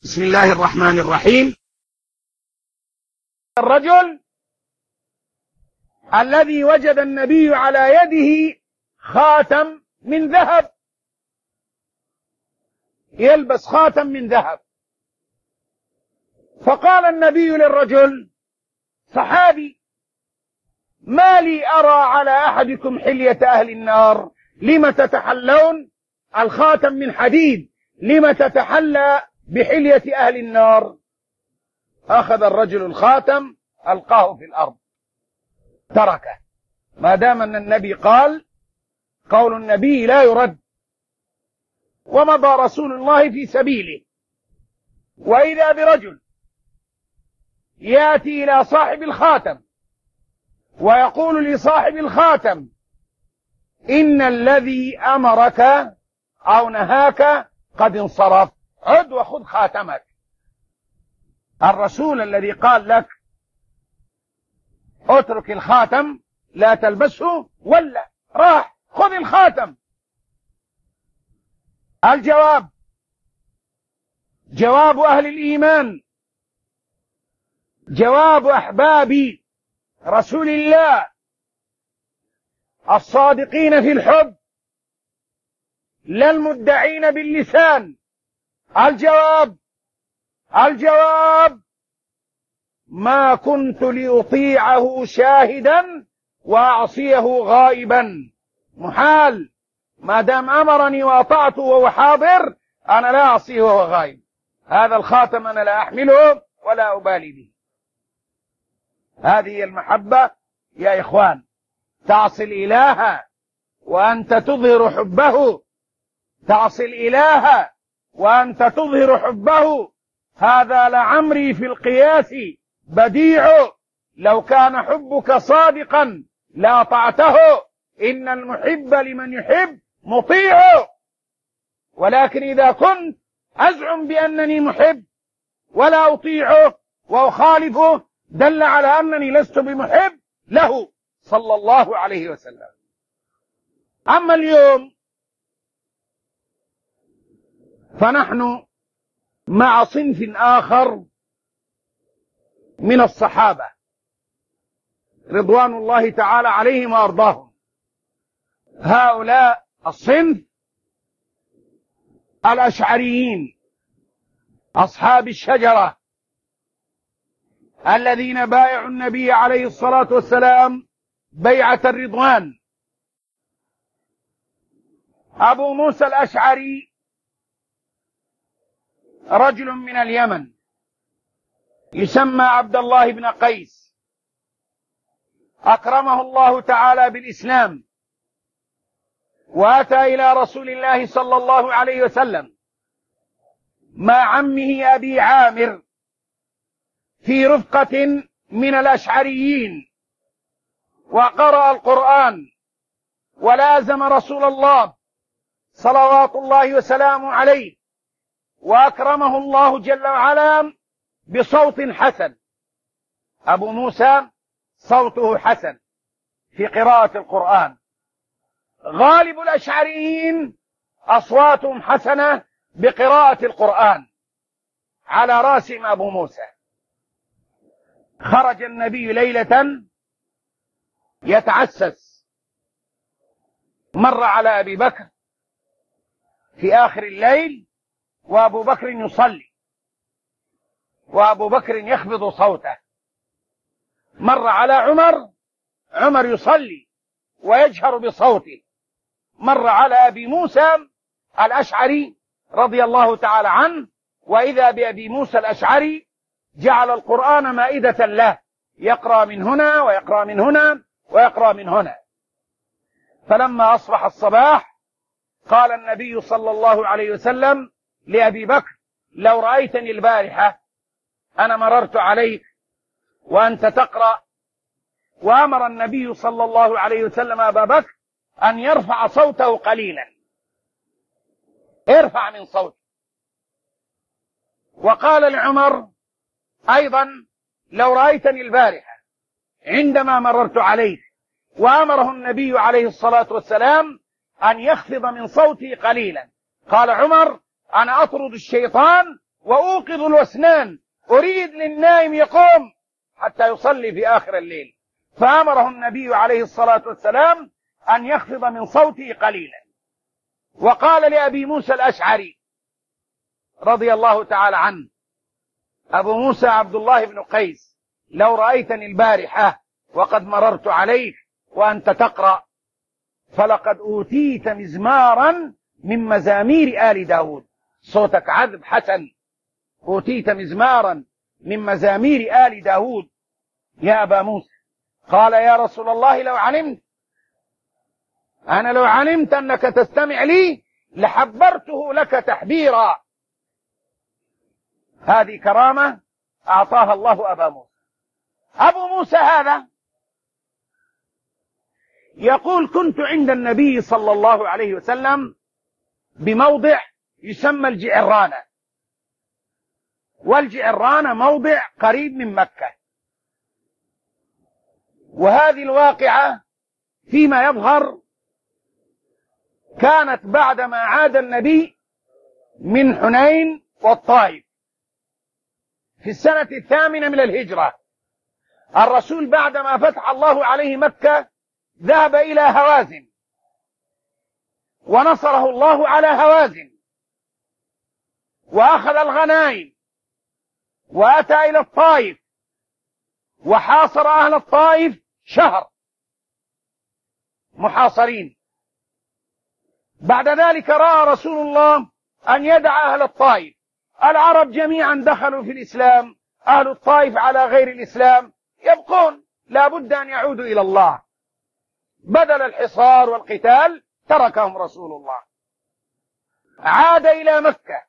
بسم الله الرحمن الرحيم. الرجل الذي وجد النبي على يده خاتم من ذهب، يلبس خاتم من ذهب، فقال النبي للرجل صحابي: ما لي أرى على أحدكم حلية أهل النار، لم تتحلون الخاتم من حديد، لم تتحلى بحلية أهل النار؟ أخذ الرجل الخاتم ألقاه في الأرض تركه، ما دام أن النبي قال، قول النبي لا يرد، ومضى رسول الله في سبيله. وإذا برجل يأتي إلى صاحب الخاتم ويقول لصاحب الخاتم: إن الذي أمرك أو نهاك قد انصرف، عد وخذ خاتمك. الرسول الذي قال لك اترك الخاتم لا تلبسه ولا راح خذ الخاتم. الجواب جواب أهل الإيمان، جواب أحباب رسول الله الصادقين في الحب لا المدعين باللسان. الجواب ما كنت لأطيعه شاهدا وأعصيه غائبا، محال، ما دام أمرني وأطعته وهو حاضر أنا لا أعصيه وهو غائب. هذا الخاتم أنا لا أحمله ولا أبالي به. هذه المحبة يا إخوان، تعصي الإله وأنت تظهر حبه، تعصي الإله وأنت تظهر حبه، هذا لعمري في القياس بديع، لو كان حبك صادقا لأطعته، إن المحب لمن يحب مطيع. ولكن إذا كنت أزعم بأنني محب ولا أطيعه وأخالفه دل على أنني لست بمحب له صلى الله عليه وسلم. أما اليوم فنحن مع صنف آخر من الصحابة رضوان الله تعالى عليهم وأرضاهم. هؤلاء الصنف الأشعريين أصحاب الشجرة الذين بايعوا النبي عليه الصلاة والسلام بيعة الرضوان. أبو موسى الأشعري رجل من اليمن يسمى عبد الله بن قيس، أكرمه الله تعالى بالإسلام، وأتى إلى رسول الله صلى الله عليه وسلم مع عمه أبي عامر في رفقة من الأشعريين، وقرأ القرآن ولازم رسول الله صلوات الله وسلامه عليه، وأكرمه الله جل وعلا بصوت حسن. أبو موسى صوته حسن في قراءة القرآن، غالب الأشعريين أصواتهم حسنة بقراءة القرآن، على رأسهم أبو موسى. خرج النبي ليلة يتعسس، مر على أبي بكر في آخر الليل وأبو بكر يصلي وأبو بكر يخفض صوته، مر على عمر يصلي ويجهر بصوته، مر على أبي موسى الأشعري رضي الله تعالى عنه، وإذا بأبي موسى الأشعري جعل القرآن مائدة له، يقرأ من هنا ويقرأ من هنا ويقرأ من هنا. فلما أصبح الصباح قال النبي صلى الله عليه وسلم لأبي بكر: لو رأيتني البارحة أنا مررت عليك وأنت تقرأ. وأمر النبي صلى الله عليه وسلم أبا بكر أن يرفع صوته قليلا، ارفع من صوته. وقال لعمر أيضا: لو رأيتني البارحة عندما مررت عليك. وأمره النبي عليه الصلاة والسلام أن يخفض من صوته قليلا. قال عمر: أنا أطرد الشيطان وأوقظ الوسنان، أريد للنائم يقوم حتى يصلي في آخر الليل. فأمره النبي عليه الصلاة والسلام أن يخفض من صوته قليلا. وقال لأبي موسى الأشعري رضي الله تعالى عنه: أبو موسى عبد الله بن قيس، لو رأيتني البارحة وقد مررت عليك وأنت تقرأ فلقد أوتيت مزمارا من مزامير آل داود. صوتك عذب حسن، أوتيت مزمارا من مزامير آل داود يا أبا موسى. قال: يا رسول الله، لو علمت، أنا لو علمت أنك تستمع لي لحبرته لك تحبيرا. هذه كرامة أعطاها الله أبا موسى. أبو موسى هذا يقول: كنت عند النبي صلى الله عليه وسلم بموضع يسمى الجعرانة، والجعرانة موضع قريب من مكة. وهذه الواقعة فيما يظهر كانت بعدما عاد النبي من حنين والطائف في السنة 8 من الهجرة. الرسول بعدما فتح الله عليه مكة ذهب إلى هوازن ونصره الله على هوازن، وأخذ الغنائم، وأتى إلى الطائف وحاصر أهل الطائف شهر محاصرين. بعد ذلك رأى رسول الله أن يدع أهل الطائف، العرب جميعا دخلوا في الإسلام، أهل الطائف على غير الإسلام يبقون، لا بد أن يعودوا إلى الله. بدل الحصار والقتال تركهم رسول الله. عاد إلى مكة.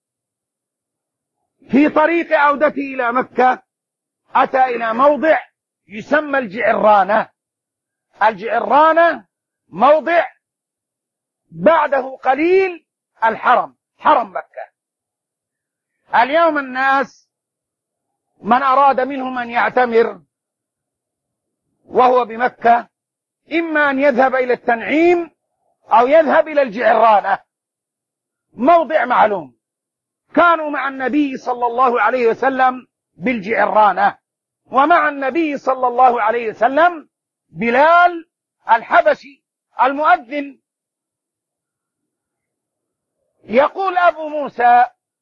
في طريق عودته إلى مكة أتى إلى موضع يسمى الجعرانة. الجعرانة موضع بعده قليل الحرم، حرم مكة. اليوم الناس من أراد منهم أن يعتمر وهو بمكة إما أن يذهب إلى التنعيم أو يذهب إلى الجعرانة، موضع معلوم. كانوا مع النبي صلى الله عليه وسلم بالجعرانة، ومع النبي صلى الله عليه وسلم بلال الحبشي المؤذن. يقول أبو موسى: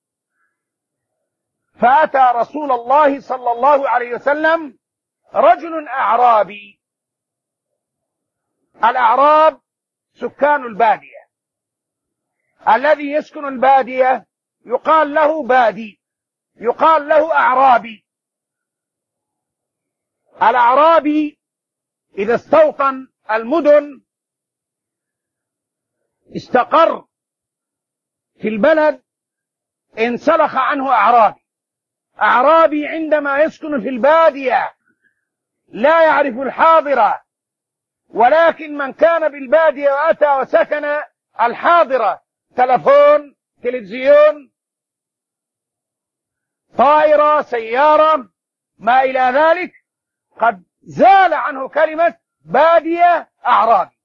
فأتى رسول الله صلى الله عليه وسلم رجل أعرابي. الأعراب سكان البادية، الذي يسكن البادية يقال له بادي، يقال له أعرابي. الأعرابي إذا استوطن المدن استقر في البلد انسلخ عنه أعرابي. أعرابي عندما يسكن في البادية لا يعرف الحاضرة، ولكن من كان بالبادية وأتى وسكن الحاضرة، تلفون، تلفزيون، طائرة، سيارة، ما إلى ذلك، قد زال عنه كلمة بادية أعرابي،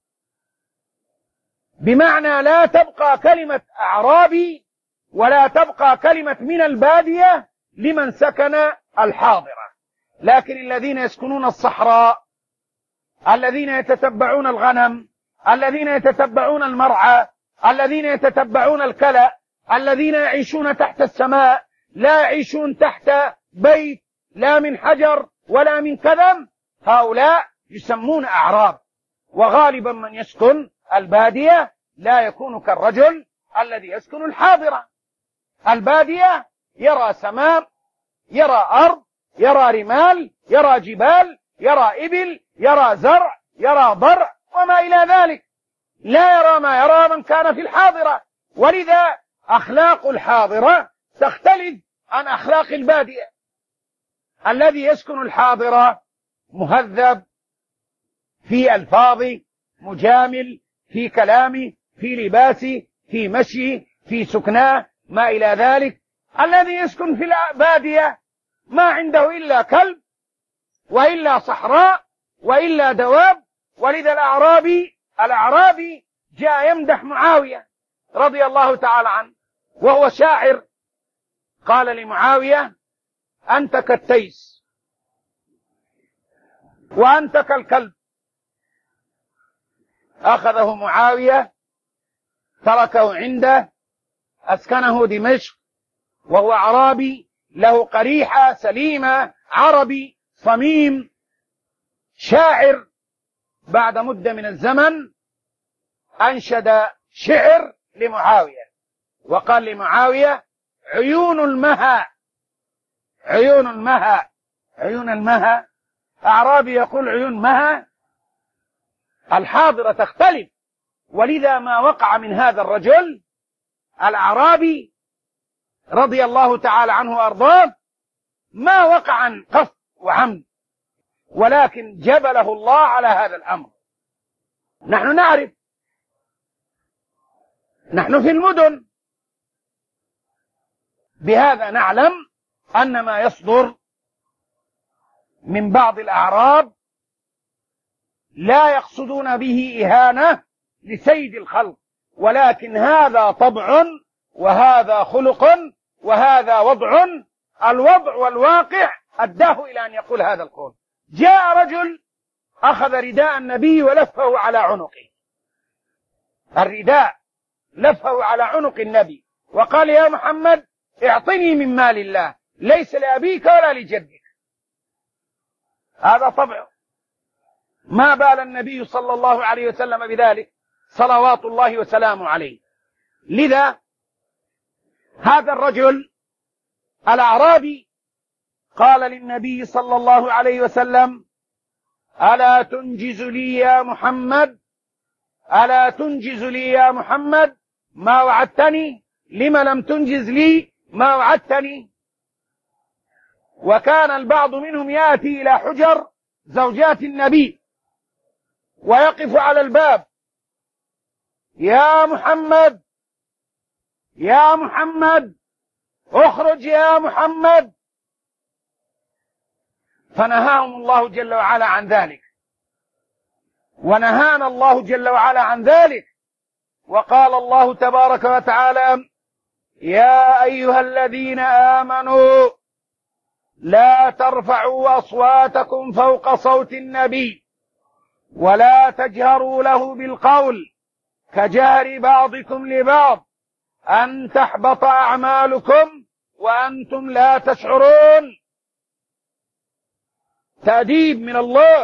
بمعنى لا تبقى كلمة أعرابي ولا تبقى كلمة من البادية لمن سكن الحاضرة. لكن الذين يسكنون الصحراء، الذين يتتبعون الغنم، الذين يتتبعون المرعى، الذين يتتبعون الكلأ، الذين يعيشون تحت السماء، لا يعيشون تحت بيت لا من حجر ولا من كذب، هؤلاء يسمون أعراب. وغالبا من يسكن البادية لا يكون كالرجل الذي يسكن الحاضرة. البادية يرى سماء، يرى أرض، يرى رمال، يرى جبال، يرى إبل، يرى زرع، يرى ضرع وما إلى ذلك، لا يرى ما يرى من كان في الحاضرة. ولذا أخلاق الحاضرة تختلف عن أخلاق البادية. الذي يسكن الحاضرة مهذب في ألفاظه، مجامل في كلامه، في لباسه، في مشيه، في سكناه، ما إلى ذلك. الذي يسكن في البادية ما عنده إلا كلب وإلا صحراء وإلا دواب. ولذا الأعرابي جاء يمدح معاوية رضي الله تعالى عنه وهو شاعر، قال لمعاوية: أنت كالتيس وأنت كالكلب. أخذه معاوية، تركه عنده، أسكنه دمشق، وهو أعرابي له قريحة سليمة، عربي صميم، شاعر. بعد مدة من الزمن أنشد شعر لمعاوية، وقال لمعاوية: عيون المها، عيون المها، عيون المها. أعرابي يقول عيون مها، الحاضرة تختلف. ولذا ما وقع من هذا الرجل الأعرابي رضي الله تعالى عنه وأرضاه ما وقع عن قصد وعمد، ولكن جبله الله على هذا الأمر. نحن نعرف، نحن في المدن، بهذا نعلم أن ما يصدر من بعض الأعراب لا يقصدون به إهانة لسيد الخلق، ولكن هذا طبع وهذا خلق وهذا وضع، الوضع والواقع أداه إلى أن يقول هذا القول. جاء رجل أخذ رداء النبي ولفه على عنقه، الرداء لفه على عنق النبي، وقال: يا محمد اعطني من مال الله، ليس لأبيك ولا لجدك. هذا طبعه. ما بال النبي صلى الله عليه وسلم بذلك صلوات الله وسلامه عليه. لذا هذا الرجل الأعرابي قال للنبي صلى الله عليه وسلم: ألا تنجز لي يا محمد، ألا تنجز لي يا محمد ما وعدتني؟ لم لم تنجز لي ما وعدتني؟ وكان البعض منهم يأتي إلى حجر زوجات النبي ويقف على الباب: يا محمد، يا محمد، اخرج يا محمد. فنهاهم الله جل وعلا عن ذلك، ونهانا الله جل وعلا عن ذلك. وقال الله تبارك وتعالى: يا أيها الذين آمنوا لا ترفعوا أصواتكم فوق صوت النبي ولا تجهروا له بالقول كجهر بعضكم لبعض أن تحبط أعمالكم وأنتم لا تشعرون. تأديب من الله: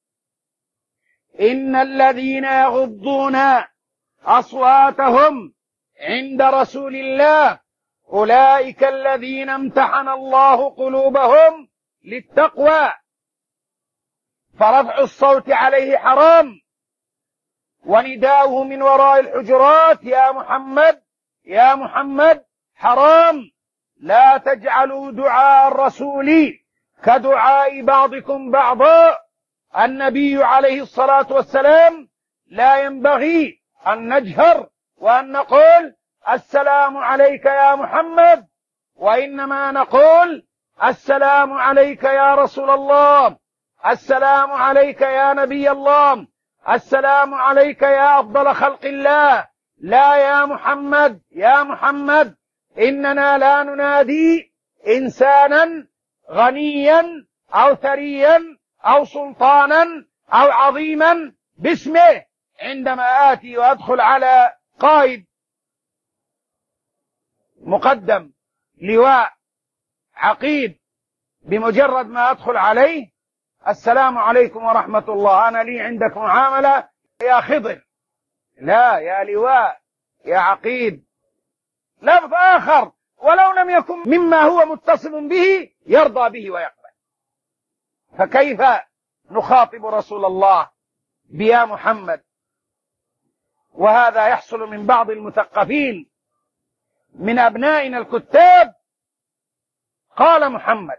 إن الذين يغضون أصواتهم عند رسول الله أولئك الذين امتحن الله قلوبهم للتقوى، فرفع الصوت عليه حرام، ونداؤه من وراء الحجرات: يا محمد، يا محمد، حرام. لا تجعلوا دعاء الرسول كدعاء بعضكم بعضا. النبي عليه الصلاة والسلام لا ينبغي أن نجهر وأن نقول: السلام عليك يا محمد، وإنما نقول: السلام عليك يا رسول الله، السلام عليك يا نبي الله، السلام عليك يا أفضل خلق الله. لا يا محمد، يا محمد. إننا لا ننادي إنسانا غنيا أو ثريا أو سلطانا أو عظيما باسمه عندما آتي وأدخل على قائد مقدم لواء عقيد، بمجرد ما أدخل عليه: السلام عليكم ورحمة الله، أنا لي عندك معاملة يا خضر. لا، يا لواء، يا عقيد. لفظ آخر ولو لم يكن مما هو متصل به يرضى به ويقبل. فكيف نخاطب رسول الله بيا محمد؟ وهذا يحصل من بعض المثقفين من أبنائنا الكتاب. قال محمد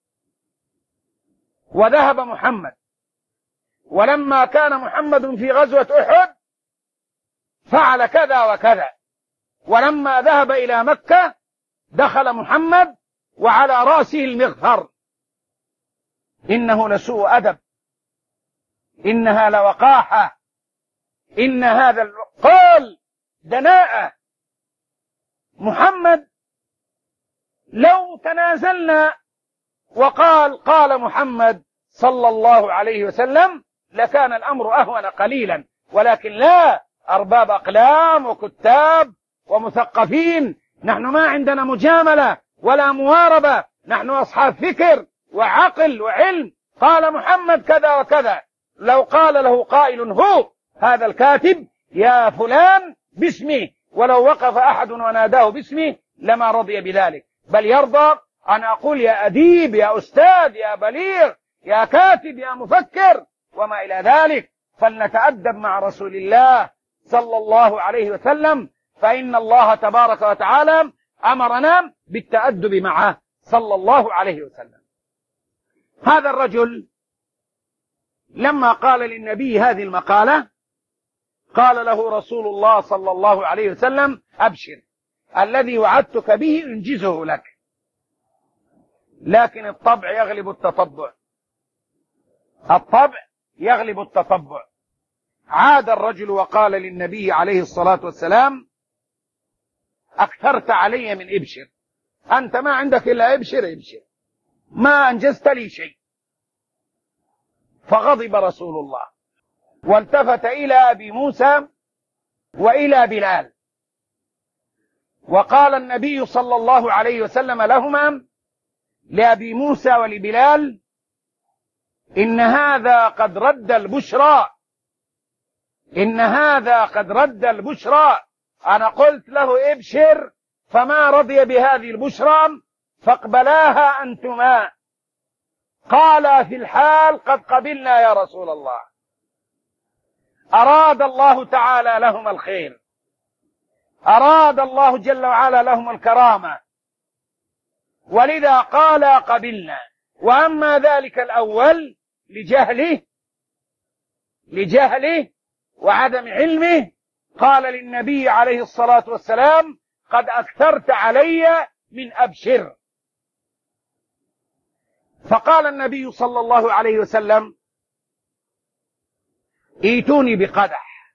وذهب محمد، ولما كان محمد في غزوة أحد فعل كذا وكذا، ولما ذهب إلى مكة دخل محمد وعلى رأسه المغفر. إنه لسوء أدب، إنها لوقاحة، إن هذا القول دناءة. محمد لو لو تنازلنا وقال قال محمد صلى الله عليه وسلم لكان الأمر أهون قليلا، ولكن لا، أرباب أقلام وكتاب ومثقفين، نحن ما عندنا مجاملة ولا مواربة، نحن أصحاب فكر وعقل وعلم. قال محمد كذا وكذا، لو قال له قائل هو هذا الكاتب يا فلان باسمه، ولو وقف أحد وناداه باسمه لما رضي بذلك، بل يرضى أن أقول يا أديب، يا أستاذ، يا بليغ، يا كاتب، يا مفكر، وما إلى ذلك. فلنتأدب مع رسول الله صلى الله عليه وسلم، فإن الله تبارك وتعالى أمرنا بالتأدب معه صلى الله عليه وسلم. هذا الرجل لما قال للنبي هذه المقالة قال له رسول الله صلى الله عليه وسلم أبشر، الذي وعدتك به انجزه لك، لكن الطبع يغلب التطبع، الطبع يغلب التطبع. عاد الرجل وقال للنبي عليه الصلاة والسلام أكثرت علي من ابشر، أنت ما عندك إلا ابشر ابشر، ما أنجزت لي شيء. فغضب رسول الله والتفت إلى أبي موسى وإلى بلال، وقال النبي صلى الله عليه وسلم لهما، لأبي موسى ولبلال، إن هذا قد رد البشرى، إن هذا قد رد البشرى. أنا قلت له ابشر فما رضي بهذه البشرى فاقبلاها أنتما. قال في الحال قد قبلنا يا رسول الله. أراد الله تعالى لهم الخير، أراد الله جل وعلا لهم الكرامة، ولذا قال قبلنا. وأما ذلك الأول لجهله وعدم علمه، قال للنبي عليه الصلاة والسلام قد أكثرت علي من أبشر. فقال النبي صلى الله عليه وسلم ائتوني بقدح،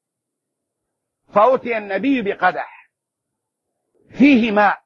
فأتي النبي بقدح فيه ماء،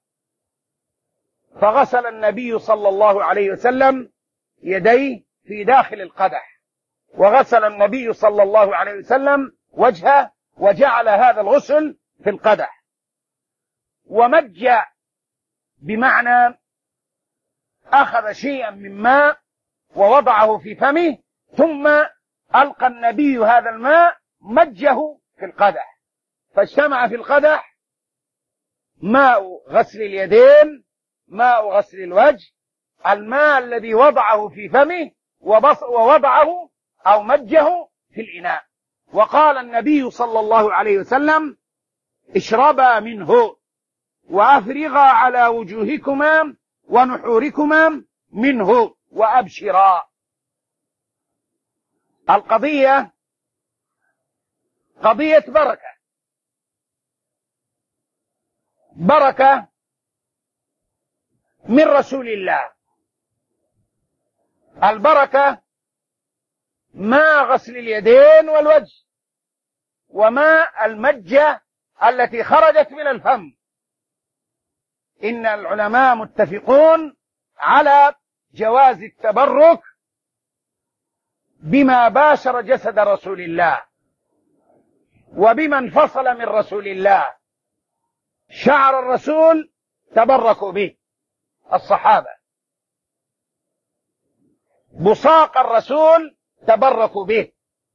فغسل النبي صلى الله عليه وسلم يديه في داخل القدح، وغسل النبي صلى الله عليه وسلم وجهه، وجعل هذا الغسل في القدح، ومج بمعنى أخذ شيئا من ماء ووضعه في فمه، ثم ألقى النبي هذا الماء مجه في القدح، فاجتمع في القدح ماء غسل اليدين، ماء غسل الوجه، الماء الذي وضعه في فمه ووضعه أو مجه في الإناء. وقال النبي صلى الله عليه وسلم اشربا منه وأفرغا على وجوهكما ونحوركما منه وأبشرا. القضية قضية بركة، بركة من رسول الله. البركة ماء غسل اليدين والوجه، وماء المجة التي خرجت من الفم. إن العلماء متفقون على جواز التبرك بما باشر جسد رسول الله وبما انفصل من رسول الله. شعر الرسول تبركوا به الصحابة، بصاق الرسول تبركوا به،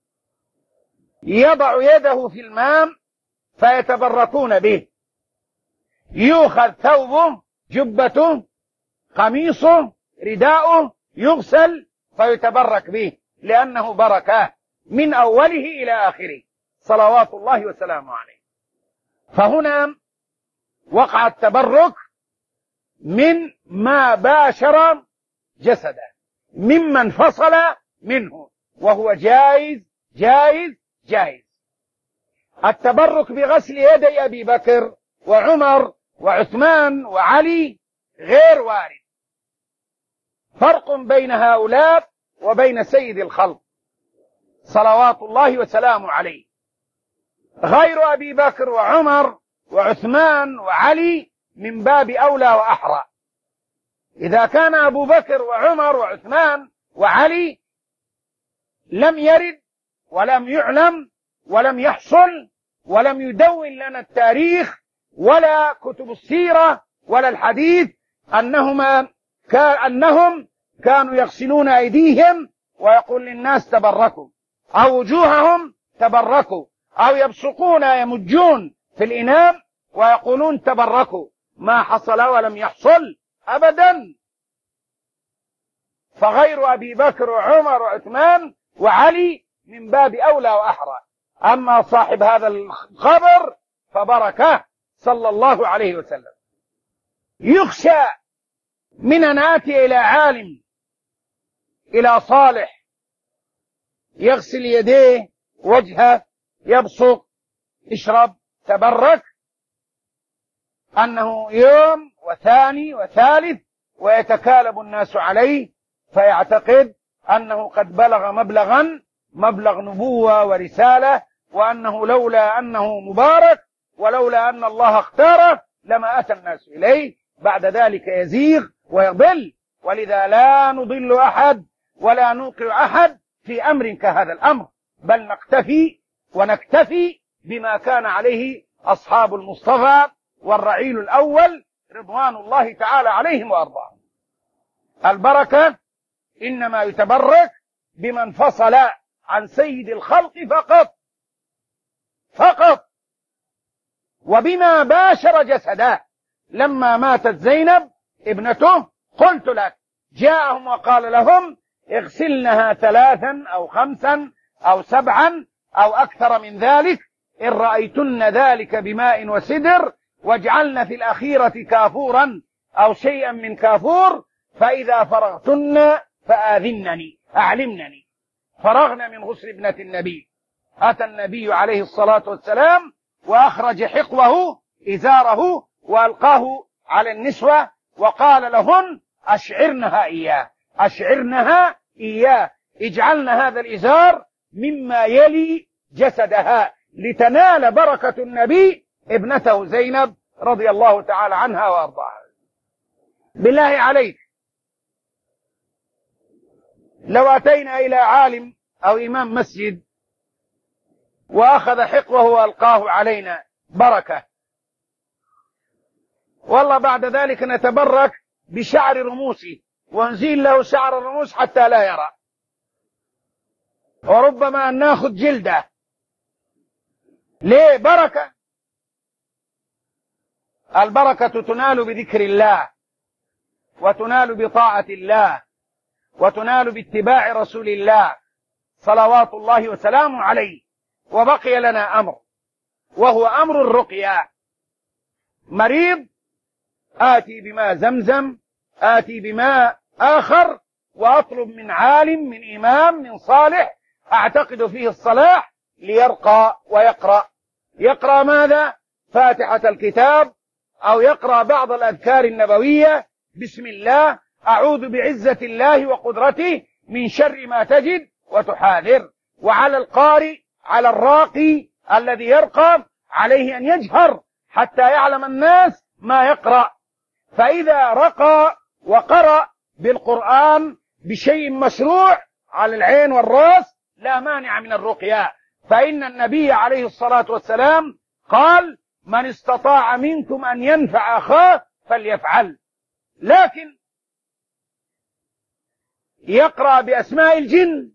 يضع يده في الماء فيتبركون به، يؤخذ ثوبه، جبته، قميصه، رداؤه، يغسل فيتبرك به، لأنه بركة من أوله إلى آخره صلوات الله وسلامه عليه. فهنا وقع التبرك من ما باشر جسده، مما انفصل منه، وهو جائز جائز جائز. التبرك بغسل يدي أبي بكر وعمر وعثمان وعلي غير وارد، فرق بين هؤلاء وبين سيد الخلق صلوات الله وسلامه عليه. غير أبي بكر وعمر وعثمان وعلي من باب أولى وأحرى، إذا كان أبو بكر وعمر وعثمان وعلي لم يرد ولم يعلم ولم يحصل ولم يدون لنا التاريخ ولا كتب السيرة ولا الحديث أنهم كانوا يغسلون أيديهم ويقول للناس تبركوا، أو وجوههم تبركوا، أو يبصقون يمجون في الإناء ويقولون تبركوا. ما حصل ولم يحصل أبدا. فغير أبي بكر وعمر وعثمان وعلي من باب أولى وأحرى. أما صاحب هذا الخبر فبركه صلى الله عليه وسلم. يخشى من أن آتي إلى عالم، إلى صالح، يغسل يديه وجهه يبصق يشرب تبرك، أنه يوم وثاني وثالث ويتكالب الناس عليه فيعتقد أنه قد بلغ مبلغ نبوة ورسالة، وأنه لولا أنه مبارك ولولا أن الله اختاره لما أتى الناس إليه. بعد ذلك يزيغ ويضل. ولذا لا نضل أحد ولا نوقع أحد في أمر كهذا الأمر، بل نكتفي بما كان عليه أصحاب المصطفى والرعيل الأول رضوان الله تعالى عليهم وأرضاهم. البركة إنما يتبرك بمن فصل عن سيد الخلق فقط، وبما باشر جسده. لما ماتت زينب ابنته قلت لك جاءهم وقال لهم اغسلنها 3 أو 5 أو 7 أو أكثر من ذلك إن رأيتن ذلك بماء وسدر، واجعلن في الأخيرة كافورا أو شيئا من كافور، فإذا فرغتن فآذنني أعلمنني. فرغنا من غسل ابنة النبي. أتى النبي عليه الصلاة والسلام وأخرج حقوه إزاره وألقاه على النسوة وقال لهن أشعرنها إياه، اجعلن هذا الإزار مما يلي جسدها لتنال بركة النبي ابنته زينب رضي الله تعالى عنها وأرضاها. بالله عليك، لو أتينا إلى عالم أو إمام مسجد وأخذ حقوه وألقاه علينا بركة، والله بعد ذلك نتبرك بشعر رموسه ونزيل له شعر الرموس حتى لا يرى، وربما أن ناخذ جلده. ليه؟ بركة. البركة تنال بذكر الله، وتنال بطاعة الله، وتنال باتباع رسول الله صلوات الله وسلامه عليه. وبقي لنا أمر، وهو أمر الرقية. مريض آتي بماء زمزم، آتي بماء آخر، وأطلب من عالم، من إمام، من صالح أعتقد فيه الصلاح ليرقى ويقرأ. يقرأ ماذا؟ فاتحة الكتاب، أو يقرأ بعض الأذكار النبوية: بسم الله، أعوذ بعزة الله وقدرته من شر ما تجد وتحاذر. وعلى القارئ، على الراقي الذي يرقى، عليه أن يجهر حتى يعلم الناس ما يقرأ. فإذا رقى وقرأ بالقرآن بشيء مشروع على العين والرأس لا مانع من الرقية. فإن النبي عليه الصلاة والسلام قال: من استطاع منكم أن ينفع أخاه فليفعل. لكن يقرأ بأسماء الجن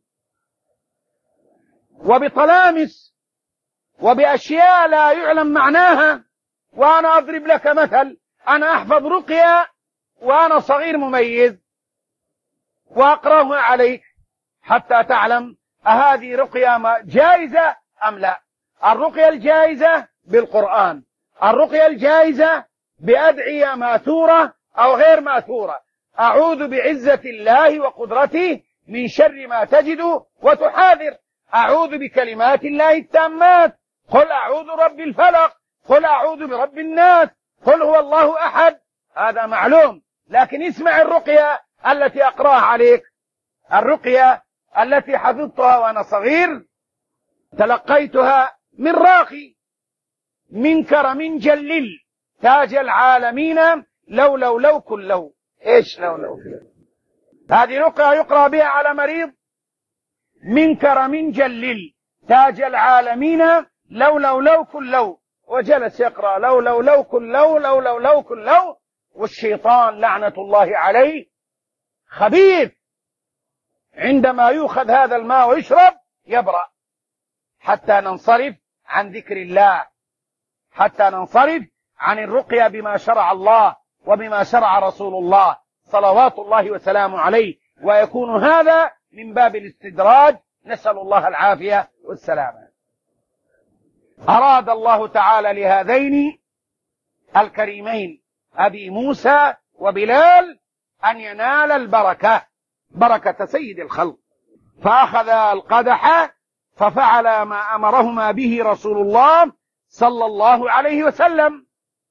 وبطلامس وبأشياء لا يعلم معناها. وأنا أضرب لك مثل: أنا أحفظ رقية وأنا صغير مميز وأقرأها عليك حتى تعلم أهذه رقية جائزة أم لا. الرقية الجائزة بالقرآن، الرقية الجائزة بأدعية ماثورة أو غير ماثورة: أعوذ بعزة الله وقدرته من شر ما تجد وتحاذر، أعوذ بكلمات الله التامات، قل أعوذ برب الفلق، قل أعوذ برب الناس، قل هو الله أحد. هذا معلوم. لكن اسمع الرقية التي أقرأها عليك، الرقية التي حفظتها وأنا صغير، تلقيتها من راقي: من كرم جلل تاج العالمين لو كله إيش لو هذه رقية يقرأ بها على مريض من كرم جلل تاج العالمين لو كل لو، وجلس يقرأ لو كل لو كل لو، والشيطان لعنة الله عليه خبيث عندما يؤخذ هذا الماء ويشرب يبرأ، حتى ننصرف عن ذكر الله، حتى ننصرف عن الرقية بما شرع الله وبما شرع رسول الله صلوات الله وسلامه عليه، ويكون هذا من باب الاستدراج، نسأل الله العافية والسلامة. أراد الله تعالى لهذين الكريمين أبي موسى وبلال أن ينال البركة، بركة سيد الخلق، فأخذ القدح ففعل ما أمرهما به رسول الله صلى الله عليه وسلم.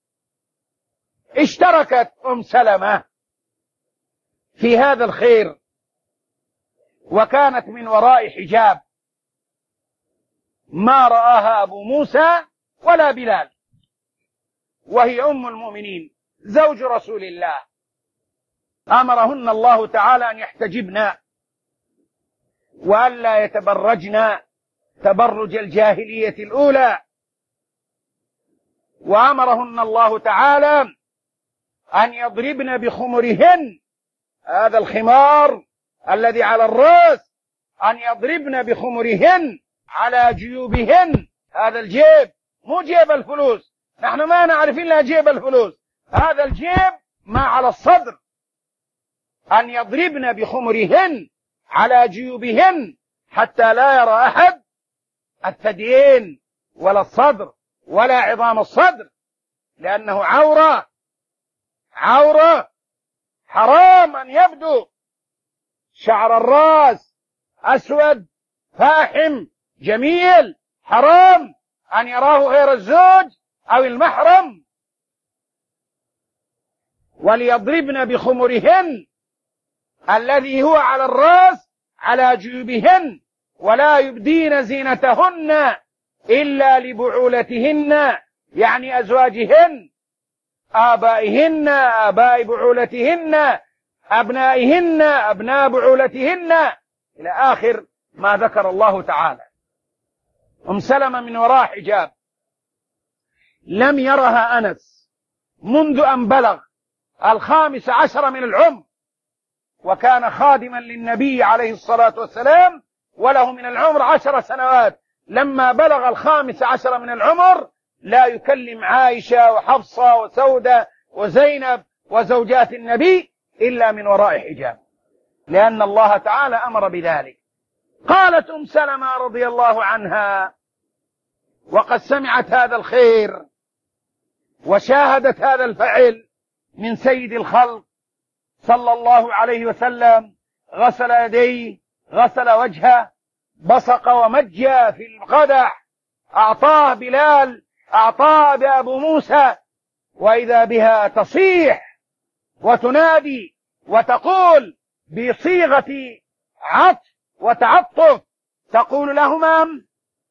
اشتركت أم سلمة في هذا الخير، وكانت من وراء حجاب ما رآها أبو موسى ولا بلال، وهي أم المؤمنين زوج رسول الله، أمرهن الله تعالى أن يحتجبن وألا يتبرجن تبرج الجاهلية الأولى، وأمرهن الله تعالى أن يضربن بخمرهن، هذا الخمار الذي على الرأس، أن يضربن بخمرهن على جيوبهن، هذا الجيب مو جيب الفلوس، نحن ما نعرف إلا جيب الفلوس، هذا الجيب ما على الصدر، أن يضربن بخمرهن على جيوبهن حتى لا يرى أحد الثديين ولا الصدر ولا عظام الصدر، لأنه عورة حرام أن يبدو شعر الرأس أسود فاحم جميل، حرام أن يراه غير الزوج أو المحرم. وليضربن بخمرهن الذي هو على الرأس على جيوبهن، ولا يبدين زينتهن إلا لبعولتهن، يعني أزواجهن، آبائهن آباء بعولتهن، أبنائهن أبناء بعولتهن، إلى آخر ما ذكر الله تعالى. أم سلمة من وراء حجاب لم يرها أنس منذ أن بلغ 15 من العمر، وكان خادما للنبي عليه الصلاة والسلام وله من العمر 10 سنوات، لما بلغ 15 من العمر لا يكلم عائشة وحفصة وسودة وزينب وزوجات النبي إلا من وراء حجاب، لأن الله تعالى أمر بذلك. قالت أم سلمة رضي الله عنها وقد سمعت هذا الخير وشاهدت هذا الفعل من سيد الخلق صلى الله عليه وسلم، غسل يديه، غسل وجهه، بصق ومج في القدح، أعطاه بلال، أعطاه بأبو موسى، وإذا بها تصيح وتنادي وتقول بصيغة عطف وتعطف، تقول لهما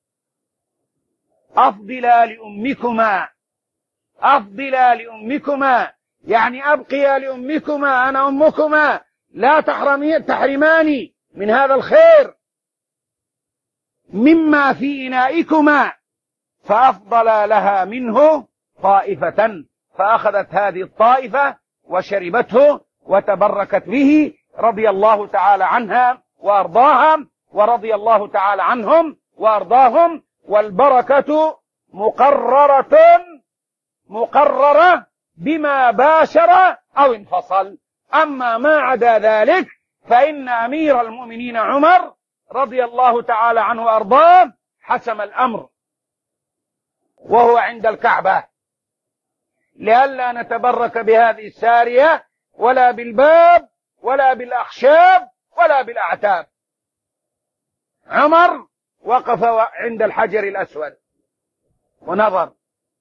أفضلا لأمكما، أفضلا لأمكما، يعني أبقيا لأمكما، أنا أمكما، لا تحرماني من هذا الخير مما في إنائكما، فأفضل لها منه طائفة، فأخذت هذه الطائفة وشربته وتبركت به، رضي الله تعالى عنها وأرضاها، ورضي الله تعالى عنهم وأرضاهم، والبركة مقررة بما باشر أو انفصل، أما ما عدا ذلك فإن أمير المؤمنين عمر رضي الله تعالى عنه وأرضاه حسم الأمر وهو عند الكعبة، لئلا نتبرك بهذه السارية ولا بالباب ولا بالأخشاب ولا بالأعتاب. عمر وقف عند الحجر الأسود ونظر،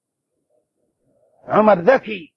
عمر ذكي،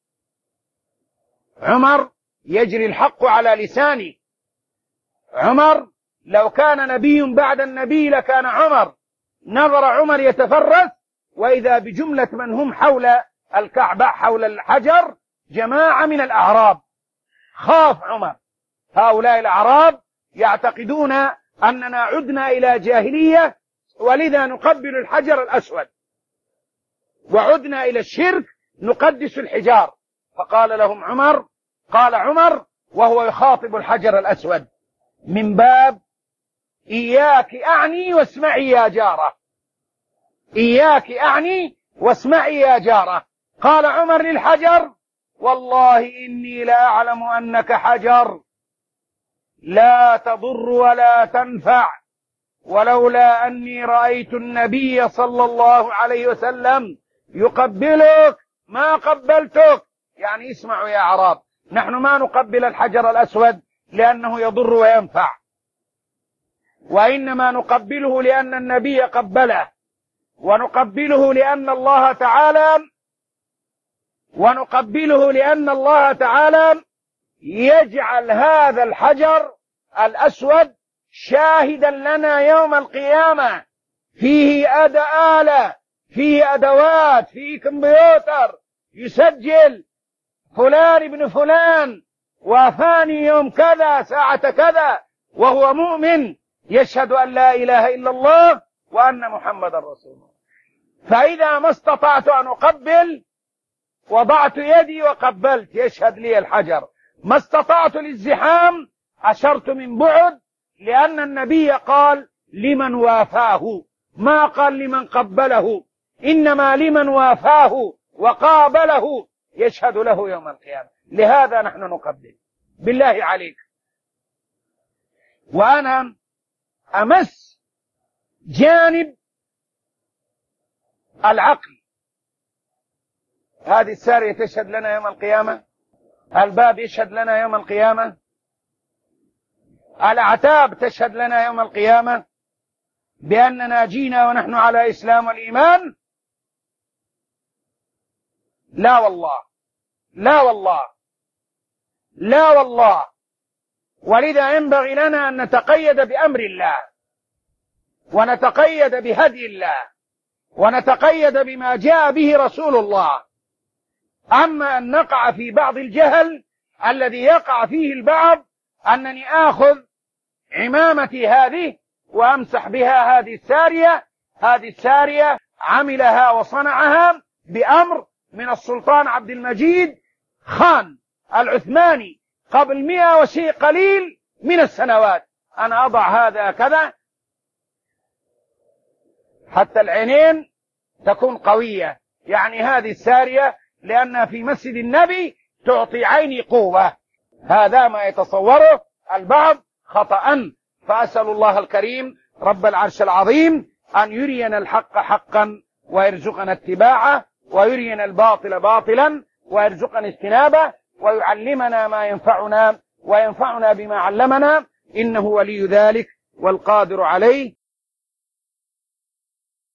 عمر يجري الحق على لسانه، عمر لو كان نبي بعد النبي لكان عمر. نظر عمر يتفرس، وإذا بجملة من هم حول الكعبة حول الحجر جماعة من الأعراب خاف عمر. هؤلاء الأعراب يعتقدون أننا عدنا إلى جاهلية، ولذا نقبل الحجر الأسود، وعدنا إلى الشرك نقدس الحجار. فقال لهم عمر، قال عمر وهو يخاطب الحجر الأسود: من إياك أعني واسمعي يا جارة، إياك أعني واسمعي يا جارة. قال عمر للحجر: والله إني لأعلم أنك حجر لا تضر ولا تنفع، ولولا أني رأيت النبي صلى الله عليه وسلم يقبلك ما قبلتك. يعني اسمعوا يا عرب، نحن ما نقبل الحجر الأسود لأنه يضر وينفع، وإنما نقبله لأن النبي قبله، ونقبله لأن الله تعالى يجعل هذا الحجر الأسود شاهدا لنا يوم القيامة، فيه آلة، فيه أدوات، فيه كمبيوتر يسجل فلان ابن فلان وافاني يوم كذا ساعة كذا وهو مؤمن يشهد أن لا إله إلا الله وأن محمد رسول الله. فإذا ما استطعت أن أقبل وضعت يدي وقبلت يشهد لي الحجر، ما استطعت الازدحام أشرت من بعد، لأن النبي قال لمن وافاه، ما قال لمن قبله، إنما لمن وافاه وقابله يشهد له يوم القيامة. لهذا نحن نقبل. بالله عليك، وأنا أمس جانب العقل. هذه السارية تشهد لنا يوم القيامة، الباب يشهد لنا يوم القيامة، الأعتاب تشهد لنا يوم القيامة بأننا جينا ونحن على إسلام والإيمان. لا والله، لا والله، لا والله. ولذا ينبغي لنا أن نتقيد بأمر الله، ونتقيد بهدي الله، ونتقيد بما جاء به رسول الله. أما أن نقع في بعض الجهل الذي يقع فيه البعض، أنني آخذ عمامتي هذه وأمسح بها هذه السارية عملها وصنعها بأمر من السلطان عبد المجيد خان العثماني قبل 100 وشيء قليل من السنوات. أنا أضع هذا كذا حتى العينين تكون قوية، يعني هذه السارية لأنها في مسجد النبي تعطي عيني قوة. هذا ما يتصوره البعض خطأ. فأسأل الله الكريم رب العرش العظيم أن يرينا الحق حقا ويرزقنا اتباعه، ويرينا الباطل باطلا ويرزقنا اجتنابه، ويعلمنا ما ينفعنا وينفعنا بما علمنا، إنه ولي ذلك والقادر عليه.